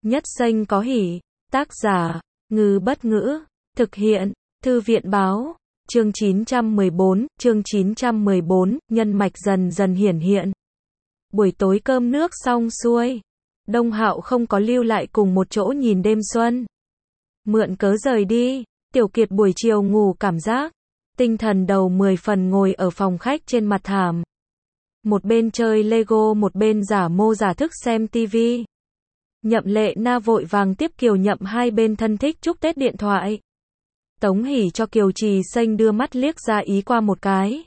Nhất Xanh có hỉ. Tác giả, Ngư Bất Ngữ. Thực hiện, Thư viện Báo. Chương 914, nhân mạch dần dần hiển hiện. Buổi tối cơm nước xong xuôi, Đông Hạo không có lưu lại cùng một chỗ nhìn đêm xuân. Mượn cớ rời đi, Tiểu Kiệt buổi chiều ngủ cảm giác tinh thần đầu 10 phần ngồi ở phòng khách trên mặt thảm. Một bên chơi Lego một bên giả mô giả thức xem tivi. Nhậm Lệ Na vội vàng tiếp Kiều Nhậm hai bên thân thích chúc Tết điện thoại. Tống Hỷ cho Kiều Trì Xanh đưa mắt liếc ra ý qua một cái.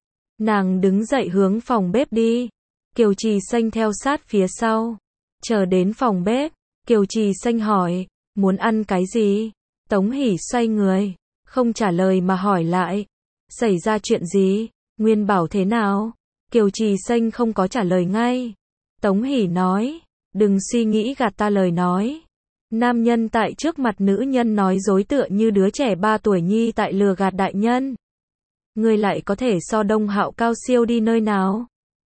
Nàng đứng dậy hướng phòng bếp đi. Kiều Trì Xanh theo sát phía sau. Chờ đến phòng bếp, Kiều Trì Xanh hỏi, muốn ăn cái gì? Tống Hỷ xoay người, không trả lời mà hỏi lại. Xảy ra chuyện gì? Nguyên Bảo thế nào? Kiều Trì Xanh không có trả lời ngay. Tống Hỷ nói, đừng suy nghĩ gạt ta lời nói. Nam nhân tại trước mặt nữ nhân nói dối tựa như đứa trẻ 3 tuổi nhi tại lừa gạt đại nhân. Ngươi lại có thể so Đông Hạo cao siêu đi nơi nào?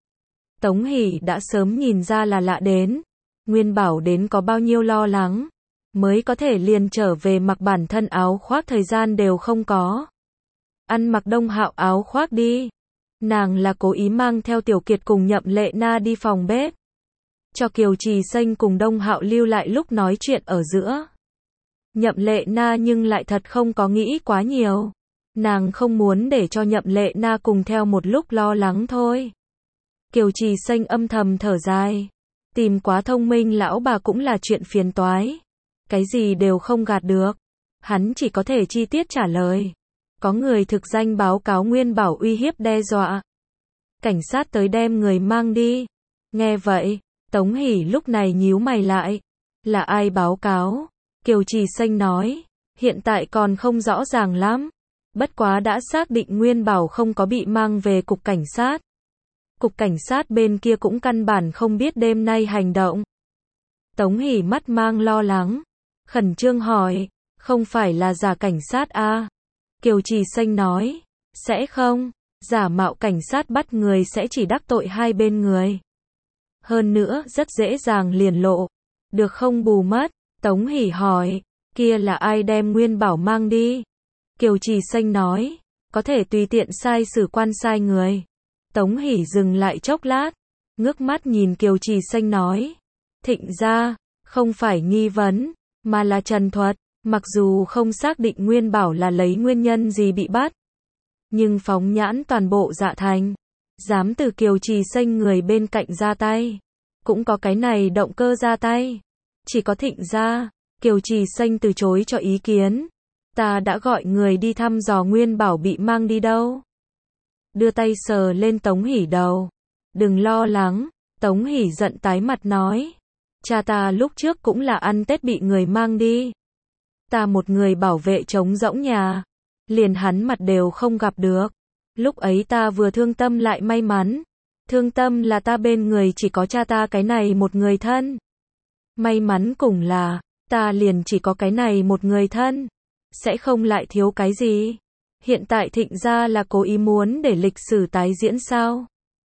Tống Hỷ đã sớm nhìn ra là lạ đến. Nguyên Bảo đến có bao nhiêu lo lắng, mới có thể liền trở về mặc bản thân áo khoác thời gian đều không có. Ăn mặc Đông Hạo áo khoác đi. Nàng là cố ý mang theo Tiểu Kiệt cùng Nhậm Lệ Na đi phòng bếp. Cho Kiều Trì Xanh cùng Đông Hạo lưu lại lúc nói chuyện ở giữa. Nhậm Lệ Na nhưng lại thật không có nghĩ quá nhiều. Nàng không muốn để cho Nhậm Lệ Na cùng theo một lúc lo lắng thôi. Kiều Trì Xanh âm thầm thở dài. Tìm quá thông minh lão bà cũng là chuyện phiền toái. Cái gì đều không gạt được. Hắn chỉ có thể chi tiết trả lời. Có người thực danh báo cáo Nguyên Bảo uy hiếp đe dọa. Cảnh sát tới đem người mang đi. Nghe vậy, Tống Hỷ lúc này nhíu mày lại. Là ai báo cáo? Kiều Trì Xanh nói, hiện tại còn không rõ ràng lắm. Bất quá đã xác định Nguyên Bảo không có bị mang về cục cảnh sát. Cục cảnh sát bên kia cũng căn bản không biết đêm nay hành động. Tống Hỷ mắt mang lo lắng, khẩn trương hỏi, không phải là giả cảnh sát à? Kiều Trì Xanh nói, sẽ không, giả mạo cảnh sát bắt người sẽ chỉ đắc tội hai bên người. Hơn nữa rất dễ dàng liền lộ, được không bù mất. Tống Hỷ hỏi, kia là ai đem Nguyên Bảo mang đi? Kiều Trì Xanh nói, có thể tùy tiện sai sử quan sai người. Tống Hỷ dừng lại chốc lát, ngước mắt nhìn Kiều Trì Xanh nói, Thịnh gia, không phải nghi vấn, mà là trần thuật. Mặc dù không xác định Nguyên Bảo là lấy nguyên nhân gì bị bắt, nhưng phóng nhãn toàn bộ Dạ Thành, dám từ Kiều Trì Xanh người bên cạnh ra tay, cũng có cái này động cơ ra tay. Chỉ có Thịnh gia. Kiều Trì Xanh từ chối cho ý kiến. Ta đã gọi người đi thăm dò Nguyên Bảo bị mang đi đâu. Đưa tay sờ lên Tống Hỷ đầu. Đừng lo lắng. Tống Hỷ giận tái mặt nói, cha ta lúc trước cũng là ăn Tết bị người mang đi. Ta một người bảo vệ trống rỗng nhà, liền hắn mặt đều không gặp được. Lúc ấy ta vừa thương tâm lại may mắn. Thương tâm là ta bên người chỉ có cha ta cái này một người thân. May mắn cùng là, ta liền chỉ có cái này một người thân. Sẽ không lại thiếu cái gì. Hiện tại Thịnh gia là cố ý muốn để lịch sử tái diễn sao?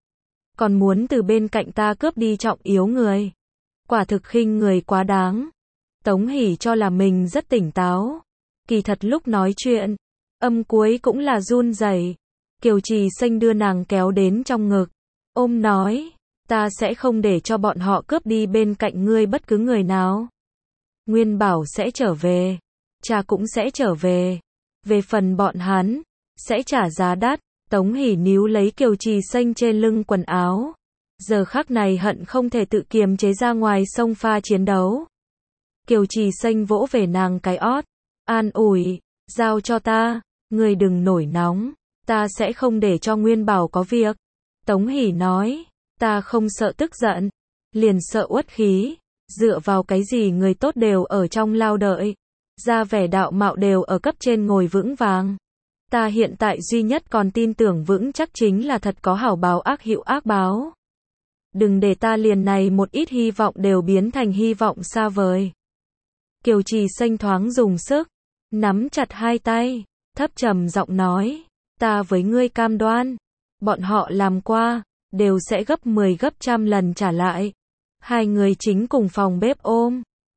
Còn muốn từ bên cạnh ta cướp đi trọng yếu người. Quả thực khinh người quá đáng. Tống Hỷ cho là mình rất tỉnh táo. Kỳ thật lúc nói chuyện, âm cuối cũng là run rẩy. Kiều Trì Xanh đưa nàng kéo đến trong ngực, ôm nói, ta sẽ không để cho bọn họ cướp đi bên cạnh ngươi bất cứ người nào. Nguyên Bảo sẽ trở về, cha cũng sẽ trở về. Về phần bọn hắn, sẽ trả giá đắt. Tống Hỷ níu lấy Kiều Trì Xanh trên lưng quần áo. Giờ khắc này hận không thể tự kiềm chế ra ngoài sông pha chiến đấu. Kiều Trì Xanh vỗ về nàng cái ót, an ủi, giao cho ta, ngươi đừng nổi nóng, ta sẽ không để cho Nguyên Bảo có việc. Tống Hỷ nói, ta không sợ tức giận, liền sợ uất khí, dựa vào cái gì người tốt đều ở trong lao đợi, ra vẻ đạo mạo đều ở cấp trên ngồi vững vàng. Ta hiện tại duy nhất còn tin tưởng vững chắc chính là thật có hảo báo ác hữu ác báo. Đừng để ta liền này một ít hy vọng đều biến thành hy vọng xa vời. Kiều Trì Xanh thoáng dùng sức, nắm chặt hai tay, thấp trầm giọng nói, ta với ngươi cam đoan, bọn họ làm qua, đều sẽ gấp 10 gấp trăm lần trả lại. Hai người chính cùng phòng bếp ôm,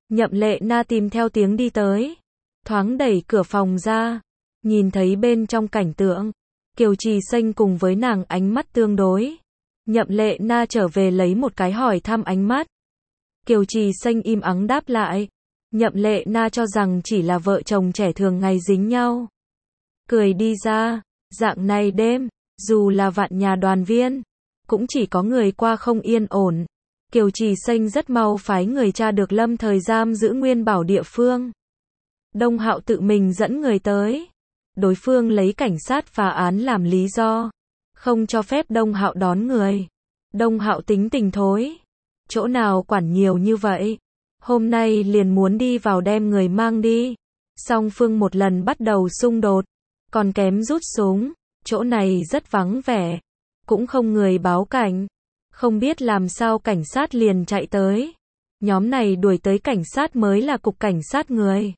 Nhậm Lệ Na tìm theo tiếng đi tới, thoáng đẩy cửa phòng ra, nhìn thấy bên trong cảnh tượng, Kiều Trì Xanh cùng với nàng ánh mắt tương đối. Nhậm Lệ Na trở về lấy một cái hỏi thăm ánh mắt. Kiều Trì Xanh im ắng đáp lại. Nhậm Lệ Na cho rằng chỉ là vợ chồng trẻ thường ngày dính nhau. Cười đi ra, dạng này đêm, dù là vạn nhà đoàn viên, cũng chỉ có người qua không yên ổn. Kiều Trì Xanh rất mau phái người tra được lâm thời giam giữ Nguyên Bảo địa phương. Đông Hạo tự mình dẫn người tới. Đối phương lấy cảnh sát phá án làm lý do, không cho phép Đông Hạo đón người. Đông Hạo tính tình thối, chỗ nào quản nhiều như vậy, hôm nay liền muốn đi vào đem người mang đi. Song phương một lần bắt đầu xung đột, còn kém rút súng, chỗ này rất vắng vẻ, cũng không người báo cảnh, không biết làm sao cảnh sát liền chạy tới. Nhóm này đuổi tới cảnh sát mới là cục cảnh sát người.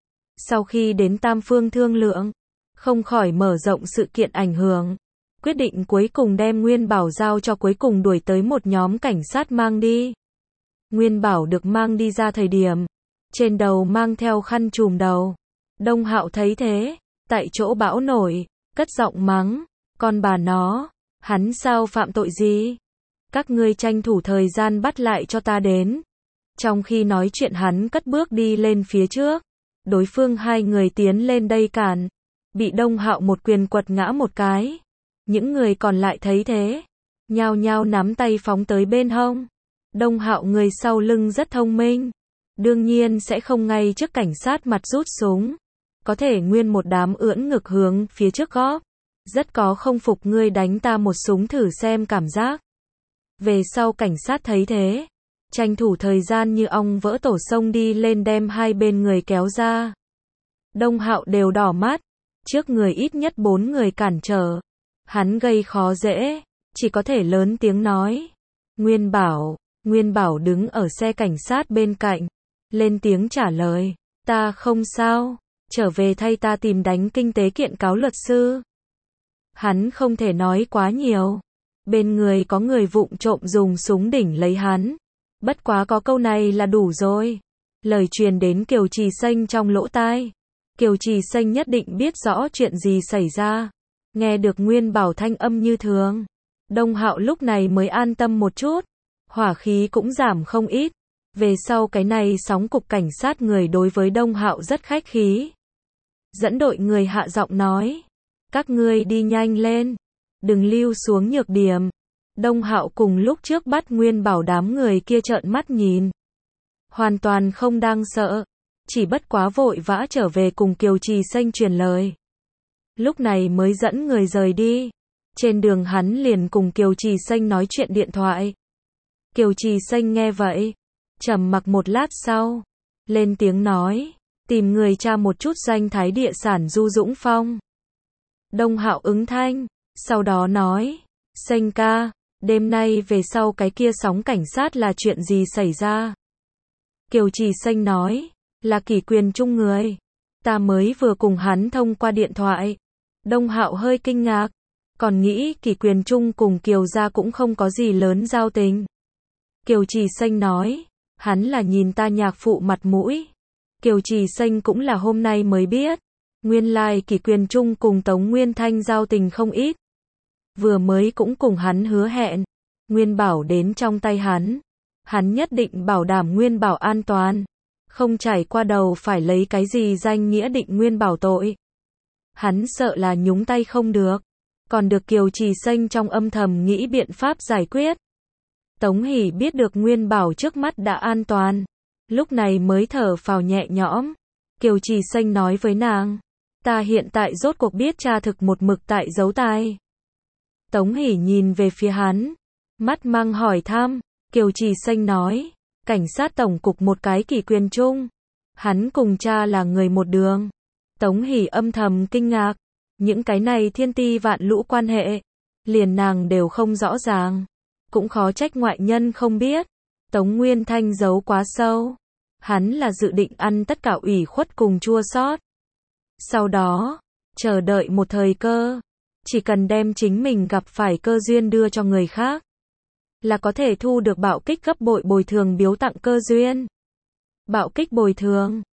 Sau khi đến tam phương thương lượng, không khỏi mở rộng sự kiện ảnh hưởng, quyết định cuối cùng đem Nguyên Bảo giao cho cuối cùng đuổi tới một nhóm cảnh sát mang đi. Nguyên Bảo được mang đi ra thời điểm, trên đầu mang theo khăn trùm đầu. Đông Hạo thấy thế, tại chỗ bão nổi, cất giọng mắng, con bà nó, hắn sao phạm tội gì? Các ngươi tranh thủ thời gian bắt lại cho ta đến. Trong khi nói chuyện hắn cất bước đi lên phía trước, đối phương hai người tiến lên đây cản, bị Đông Hạo một quyền quật ngã một cái. Những người còn lại thấy thế, nhao nhao nắm tay phóng tới bên hông. Đông Hạo người sau lưng rất thông minh, đương nhiên sẽ không ngay trước cảnh sát mặt rút súng, có thể nguyên một đám ưỡn ngực hướng phía trước góp, rất có không phục ngươi đánh ta một súng thử xem cảm giác. Về sau cảnh sát thấy thế, tranh thủ thời gian như ong vỡ tổ xông đi lên đem hai bên người kéo ra. Đông Hạo đều đỏ mắt, trước người ít nhất 4 người cản trở, hắn gây khó dễ, chỉ có thể lớn tiếng nói. Nguyên Bảo đứng ở xe cảnh sát bên cạnh, lên tiếng trả lời, ta không sao, trở về thay ta tìm đánh kinh tế kiện cáo luật sư. Hắn không thể nói quá nhiều, bên người có người vụng trộm dùng súng đỉnh lấy hắn, bất quá có câu này là đủ rồi. Lời truyền đến Kiều Trì Xanh trong lỗ tai. Kiều Trì Xanh nhất định biết rõ chuyện gì xảy ra. Nghe được Nguyên Bảo thanh âm như thường, Đông Hạo lúc này mới an tâm một chút, hỏa khí cũng giảm không ít. Về sau cái này sóng cục cảnh sát người đối với Đông Hạo rất khách khí. Dẫn đội người hạ giọng nói, các ngươi đi nhanh lên, đừng lưu xuống nhược điểm. Đông Hạo cùng lúc trước bắt Nguyên Bảo đám người kia trợn mắt nhìn, hoàn toàn không đang sợ, chỉ bất quá vội vã trở về cùng Kiều Trì Xanh truyền lời. Lúc này mới dẫn người rời đi. Trên đường hắn liền cùng Kiều Trì Xanh nói chuyện điện thoại. Kiều Trì Xanh nghe vậy, trầm mặc một lát sau, lên tiếng nói, tìm người tra một chút danh thái địa sản Du Dũng Phong. Đông Hạo ứng thanh, sau đó nói, Xanh ca, đêm nay về sau cái kia sóng cảnh sát là chuyện gì xảy ra? Kiều Trì Xanh nói, là Kỷ Quyền Trung người. Ta mới vừa cùng hắn thông qua điện thoại. Đông Hạo hơi kinh ngạc, còn nghĩ Kỷ Quyền Trung cùng Kiều gia cũng không có gì lớn giao tình. Kiều Trì Xanh nói, hắn là nhìn ta nhạc phụ mặt mũi. Kiều Trì Xanh cũng là hôm nay mới biết, nguyên lai Kỷ Quyền Trung cùng Tống Nguyên Thanh giao tình không ít. Vừa mới cũng cùng hắn hứa hẹn, Nguyên Bảo đến trong tay hắn nhất định bảo đảm Nguyên Bảo an toàn, không trải qua đầu phải lấy cái gì danh nghĩa định Nguyên Bảo tội. Hắn sợ là nhúng tay không được, còn được Kiều Trì Xanh trong âm thầm nghĩ biện pháp giải quyết. Tống Hỷ biết được Nguyên Bảo trước mắt đã an toàn, lúc này mới thở phào nhẹ nhõm. Kiều Trì Xanh nói với nàng, ta hiện tại rốt cuộc biết tra thực một mực tại giấu tai. Tống Hỷ nhìn về phía hắn, mắt mang hỏi thăm. Kiều Trì Xanh nói, cảnh sát tổng cục một cái Kỷ Quyền Trung, hắn cùng cha là người một đường. Tống Hỷ âm thầm kinh ngạc, những cái này thiên ti vạn lũ quan hệ, liền nàng đều không rõ ràng, cũng khó trách ngoại nhân không biết. Tống Nguyên Thanh giấu quá sâu, hắn là dự định ăn tất cả ủy khuất cùng chua xót, sau đó chờ đợi một thời cơ, chỉ cần đem chính mình gặp phải cơ duyên đưa cho người khác, là có thể thu được bạo kích gấp bội bồi thường biếu tặng cơ duyên. Bạo kích bồi thường.